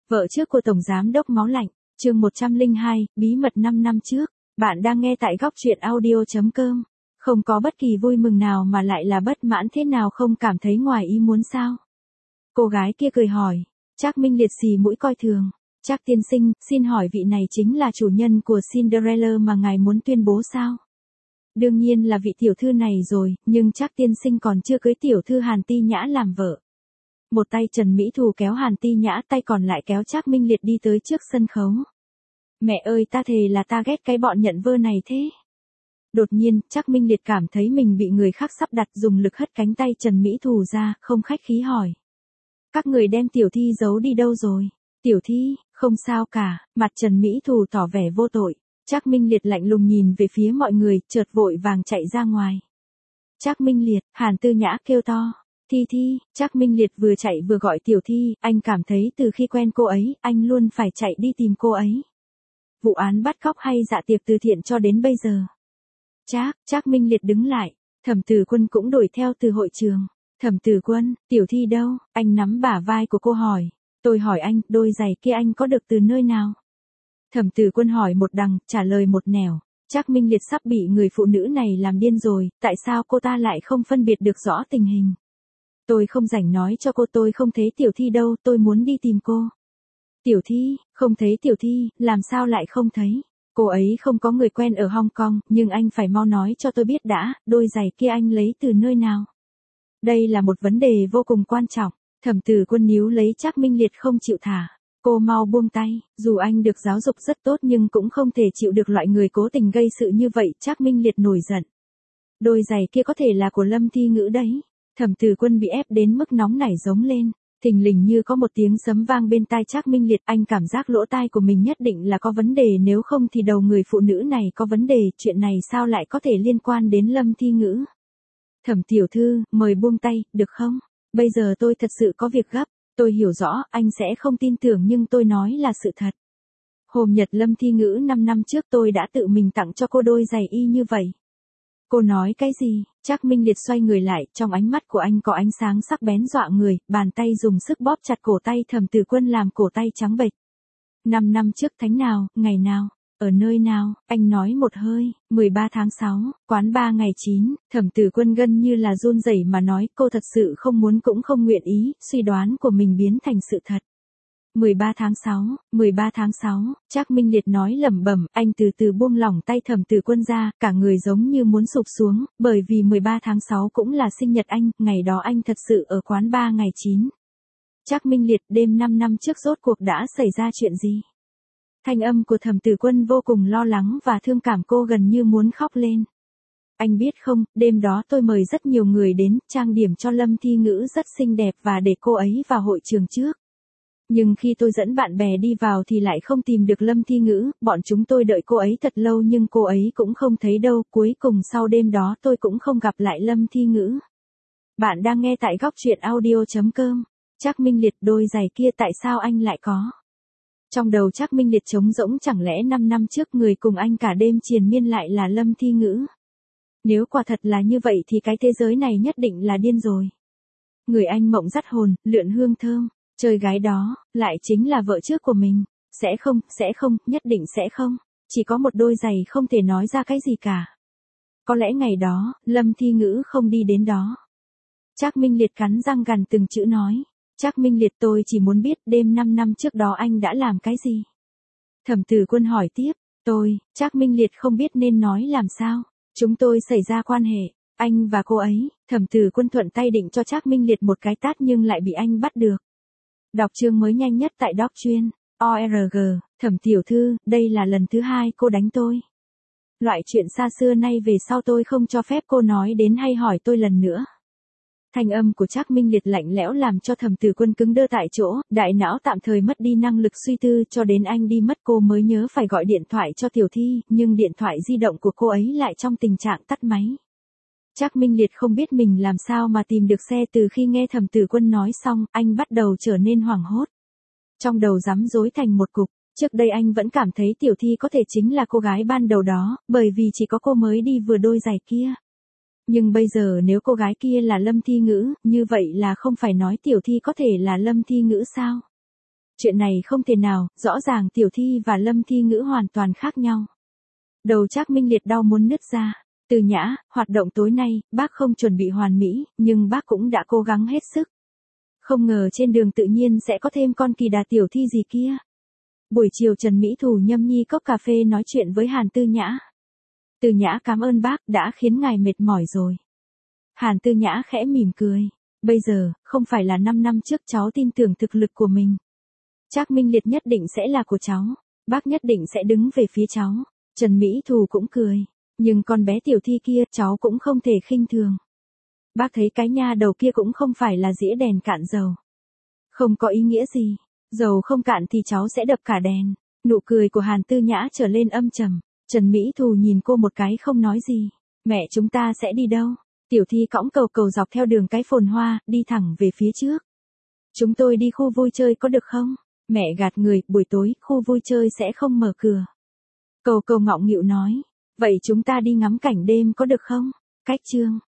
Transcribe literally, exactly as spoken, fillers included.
Vợ trước của Tổng Giám đốc Máu Lạnh, chương một trăm lẻ hai, bí mật năm năm trước. Bạn đang nghe tại góc truyện audio chấm com. Không có bất kỳ vui mừng nào mà lại là bất mãn thế nào, không cảm thấy ngoài ý muốn sao? Cô gái kia cười hỏi. Trác Minh Liệt xì mũi coi thường. Trác tiên sinh, xin hỏi vị này chính là chủ nhân của Cinderella mà ngài muốn tuyên bố sao? Đương nhiên là vị tiểu thư này rồi, nhưng Trác tiên sinh còn chưa cưới tiểu thư Hàn Ti Nhã làm vợ. Một tay Trần Mỹ Thù kéo Hàn Ti Nhã, tay còn lại kéo Trác Minh Liệt đi tới trước sân khấu. Mẹ ơi, ta thề là ta ghét cái bọn nhận vơ này thế. Đột nhiên, Trác Minh Liệt cảm thấy mình bị người khác sắp đặt, dùng lực hất cánh tay Trần Mỹ Thù ra, không khách khí hỏi. Các người đem tiểu thi giấu đi đâu rồi? Tiểu thi, không sao cả, mặt Trần Mỹ Thù tỏ vẻ vô tội. Trác Minh Liệt lạnh lùng nhìn về phía mọi người, chợt vội vàng chạy ra ngoài. Trác Minh Liệt, Hàn Tư Nhã kêu to. Thi Thi, Trác Minh Liệt vừa chạy vừa gọi tiểu thi, anh cảm thấy từ khi quen cô ấy, anh luôn phải chạy đi tìm cô ấy. Vụ án bắt cóc hay dạ tiệc từ thiện cho đến bây giờ. Trác, Trác Minh Liệt đứng lại, Thẩm Tử Quân cũng đuổi theo từ hội trường. Thẩm Tử Quân, tiểu thi đâu? Anh nắm bả vai của cô hỏi. Tôi hỏi anh, đôi giày kia anh có được từ nơi nào? Thẩm Tử Quân hỏi một đằng, trả lời một nẻo. Trác Minh Liệt sắp bị người phụ nữ này làm điên rồi, tại sao cô ta lại không phân biệt được rõ tình hình? Tôi không rảnh nói cho cô, tôi không thấy tiểu thi đâu, tôi muốn đi tìm cô. Tiểu thi, không thấy tiểu thi, làm sao lại không thấy? Cô ấy không có người quen ở Hong Kong, nhưng anh phải mau nói cho tôi biết đã, đôi giày kia anh lấy từ nơi nào? Đây là một vấn đề vô cùng quan trọng. Thẩm Tử Quân níu lấy Trác Minh Liệt không chịu thả. Cô mau buông tay, dù anh được giáo dục rất tốt nhưng cũng không thể chịu được loại người cố tình gây sự như vậy. Trác Minh Liệt nổi giận. Đôi giày kia có thể là của Lâm Thi Ngữ đấy. Thẩm Tử Quân bị ép đến mức nóng nảy giống lên. Thình lình như có một tiếng sấm vang bên tai Trác Minh Liệt, anh cảm giác lỗ tai của mình nhất định là có vấn đề, nếu không thì đầu người phụ nữ này có vấn đề, chuyện này sao lại có thể liên quan đến Lâm Thi Ngữ? Thẩm tiểu thư, mời buông tay, được không? Bây giờ tôi thật sự có việc gấp, tôi hiểu rõ, anh sẽ không tin tưởng nhưng tôi nói là sự thật. Hôm nhật Lâm Thi Ngữ năm năm trước tôi đã tự mình tặng cho cô đôi giày y như vậy. Cô nói cái gì? Trác Minh Liệt xoay người lại, trong ánh mắt của anh có ánh sáng sắc bén dọa người, bàn tay dùng sức bóp chặt cổ tay Thẩm Tử Quân làm cổ tay trắng bệch. Năm năm trước tháng nào, ngày nào, ở nơi nào? Anh nói một hơi. mười ba tháng sáu, quán ba ngày chín. Thẩm Tử Quân gần như là run rẩy mà nói, cô thật sự không muốn cũng không nguyện ý, suy đoán của mình biến thành sự thật. mười ba tháng sáu, mười ba tháng sáu, Trác Minh Liệt nói lẩm bẩm, anh từ từ buông lỏng tay Thẩm Tử Quân ra, cả người giống như muốn sụp xuống, bởi vì mười ba tháng sáu cũng là sinh nhật anh, ngày đó anh thật sự ở quán ba ngày chín. Trác Minh Liệt, đêm năm năm trước rốt cuộc đã xảy ra chuyện gì? Thanh âm của Thẩm Tử Quân vô cùng lo lắng và thương cảm, cô gần như muốn khóc lên. Anh biết không, đêm đó tôi mời rất nhiều người đến, trang điểm cho Lâm Thi Ngữ rất xinh đẹp và để cô ấy vào hội trường trước. Nhưng khi tôi dẫn bạn bè đi vào thì lại không tìm được Lâm Thi Ngữ, bọn chúng tôi đợi cô ấy thật lâu nhưng cô ấy cũng không thấy đâu, cuối cùng sau đêm đó tôi cũng không gặp lại Lâm Thi Ngữ. Bạn đang nghe tại góc truyện audio chấm com. Trác Minh Liệt, đôi giày kia tại sao anh lại có? Trong đầu Trác Minh Liệt trống rỗng, chẳng lẽ năm năm trước người cùng anh cả đêm triền miên lại là Lâm Thi Ngữ? Nếu quả thật là như vậy thì cái thế giới này nhất định là điên rồi. Người anh mộng dắt hồn, lượn hương thơm. Chơi gái đó, lại chính là vợ trước của mình. Sẽ không, sẽ không, nhất định sẽ không. Chỉ có một đôi giày không thể nói ra cái gì cả. Có lẽ ngày đó, Lâm Thi Ngữ không đi đến đó. Trác Minh Liệt cắn răng gằn từng chữ nói. Trác Minh Liệt, tôi chỉ muốn biết đêm năm năm trước đó anh đã làm cái gì? Thẩm Tử Quân hỏi tiếp. Tôi, Trác Minh Liệt không biết nên nói làm sao. Chúng tôi xảy ra quan hệ, anh và cô ấy. Thẩm Tử Quân thuận tay định cho Trác Minh Liệt một cái tát nhưng lại bị anh bắt được. Đọc chương mới nhanh nhất tại Doc chuyên. o rờ giê, Thẩm tiểu thư, đây là lần thứ hai cô đánh tôi. Loại chuyện xa xưa nay về sau tôi không cho phép cô nói đến hay hỏi tôi lần nữa. Thanh âm của Trác Minh Liệt lạnh lẽo làm cho Thẩm Tử Quân cứng đơ tại chỗ, đại não tạm thời mất đi năng lực suy tư, cho đến anh đi mất cô mới nhớ phải gọi điện thoại cho tiểu thi, nhưng điện thoại di động của cô ấy lại trong tình trạng tắt máy. Trác Minh Liệt không biết mình làm sao mà tìm được xe. Từ khi nghe Thẩm Tử Quân nói xong, anh bắt đầu trở nên hoảng hốt. Trong đầu rắm rối thành một cục, trước đây anh vẫn cảm thấy tiểu thi có thể chính là cô gái ban đầu đó, bởi vì chỉ có cô mới đi vừa đôi giày kia. Nhưng bây giờ nếu cô gái kia là Lâm Thi Ngữ, như vậy là không phải nói tiểu thi có thể là Lâm Thi Ngữ sao? Chuyện này không thể nào, rõ ràng Tiểu Thi và Lâm Thi Ngữ hoàn toàn khác nhau. Đầu Trác Minh Liệt đau muốn nứt ra. Từ Nhã, hoạt động tối nay, bác không chuẩn bị hoàn mỹ, nhưng bác cũng đã cố gắng hết sức. Không ngờ trên đường tự nhiên sẽ có thêm con kỳ đà Tiểu Thi gì kia. Buổi chiều Trần Mỹ Thù nhâm nhi cốc cà phê nói chuyện với Hàn Tư Nhã. Tư Nhã cảm ơn bác đã khiến ngài mệt mỏi rồi. Hàn Tư Nhã khẽ mỉm cười. Bây giờ, không phải là năm năm trước cháu tin tưởng thực lực của mình. Trác Minh Liệt nhất định sẽ là của cháu. Bác nhất định sẽ đứng về phía cháu. Trần Mỹ Thù cũng cười. Nhưng con bé Tiểu Thi kia cháu cũng không thể khinh thường. Bác thấy cái nha đầu kia cũng không phải là dĩa đèn cạn dầu. Không có ý nghĩa gì. Dầu không cạn thì cháu sẽ đập cả đèn. Nụ cười của Hàn Tư Nhã trở lên âm trầm. Trần Mỹ Thù nhìn cô một cái không nói gì. Mẹ chúng ta sẽ đi đâu? Tiểu Thi cõng cầu cầu dọc theo đường cái phồn hoa, đi thẳng về phía trước. Chúng tôi đi khu vui chơi có được không? Mẹ gạt người, buổi tối, khu vui chơi sẽ không mở cửa. Cầu cầu ngọng nghịu nói. Vậy chúng ta đi ngắm cảnh đêm có được không? Cách chương.